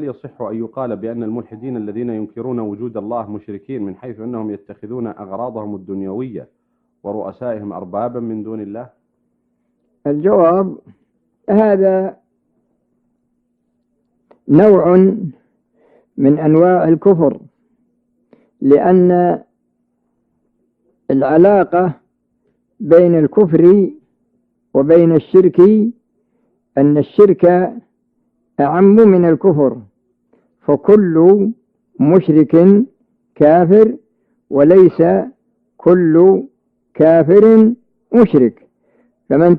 يصح أن يقال بأن الملحدين الذين ينكرون وجود الله مشركين من حيث أنهم يتخذون أغراضهم الدنيوية ورؤسائهم أربابا من دون الله؟ الجواب: هذا نوع من أنواع الكفر، لأن العلاقة بين الكفر وبين الشرك أن الشرك أعم من الكفر، فكل مشرك كافر وليس كل كافر مشرك. فمن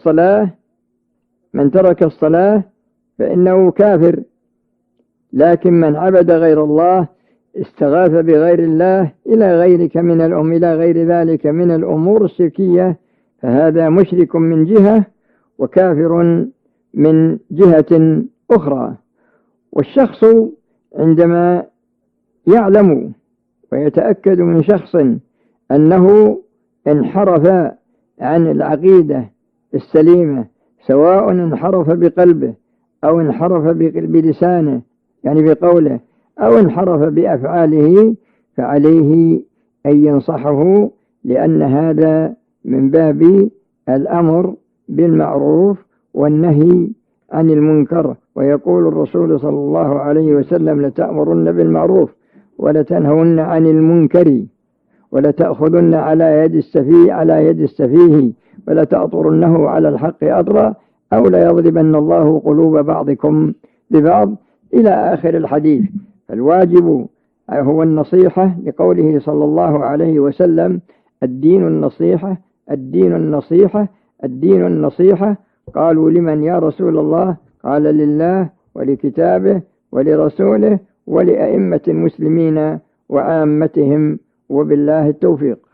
ترك الصلاة فإنه كافر، لكن من عبد غير الله استغاث بغير الله إلى غير ذلك من الأمور الشركية، فهذا مشرك من جهة وكافر من جهة أخرى. والشخص عندما يعلم ويتأكد من شخص أنه انحرف عن العقيدة السليمة، سواء انحرف بقلبه أو انحرف بلسانه يعني بقوله أو انحرف بأفعاله، فعليه أن ينصحه، لأن هذا من باب الأمر بالمعروف والنهي عن المنكر. ويقول الرسول صلى الله عليه وسلم: لتأمرن بالمعروف ولتنهون عن المنكر ولتأخذن على يد السفيه ولتأطرنه على الحق أطرا أو ليضربن الله قلوب بعضكم ببعض، إلى آخر الحديث. الواجب هو النصيحة، لقوله صلى الله عليه وسلم: الدين النصيحة، الدين النصيحة، الدين النصيحة. قالوا: لمن يا رسول الله؟ قال: لله ولكتابه ولرسوله ولأئمة المسلمين وعامتهم، وبالله التوفيق.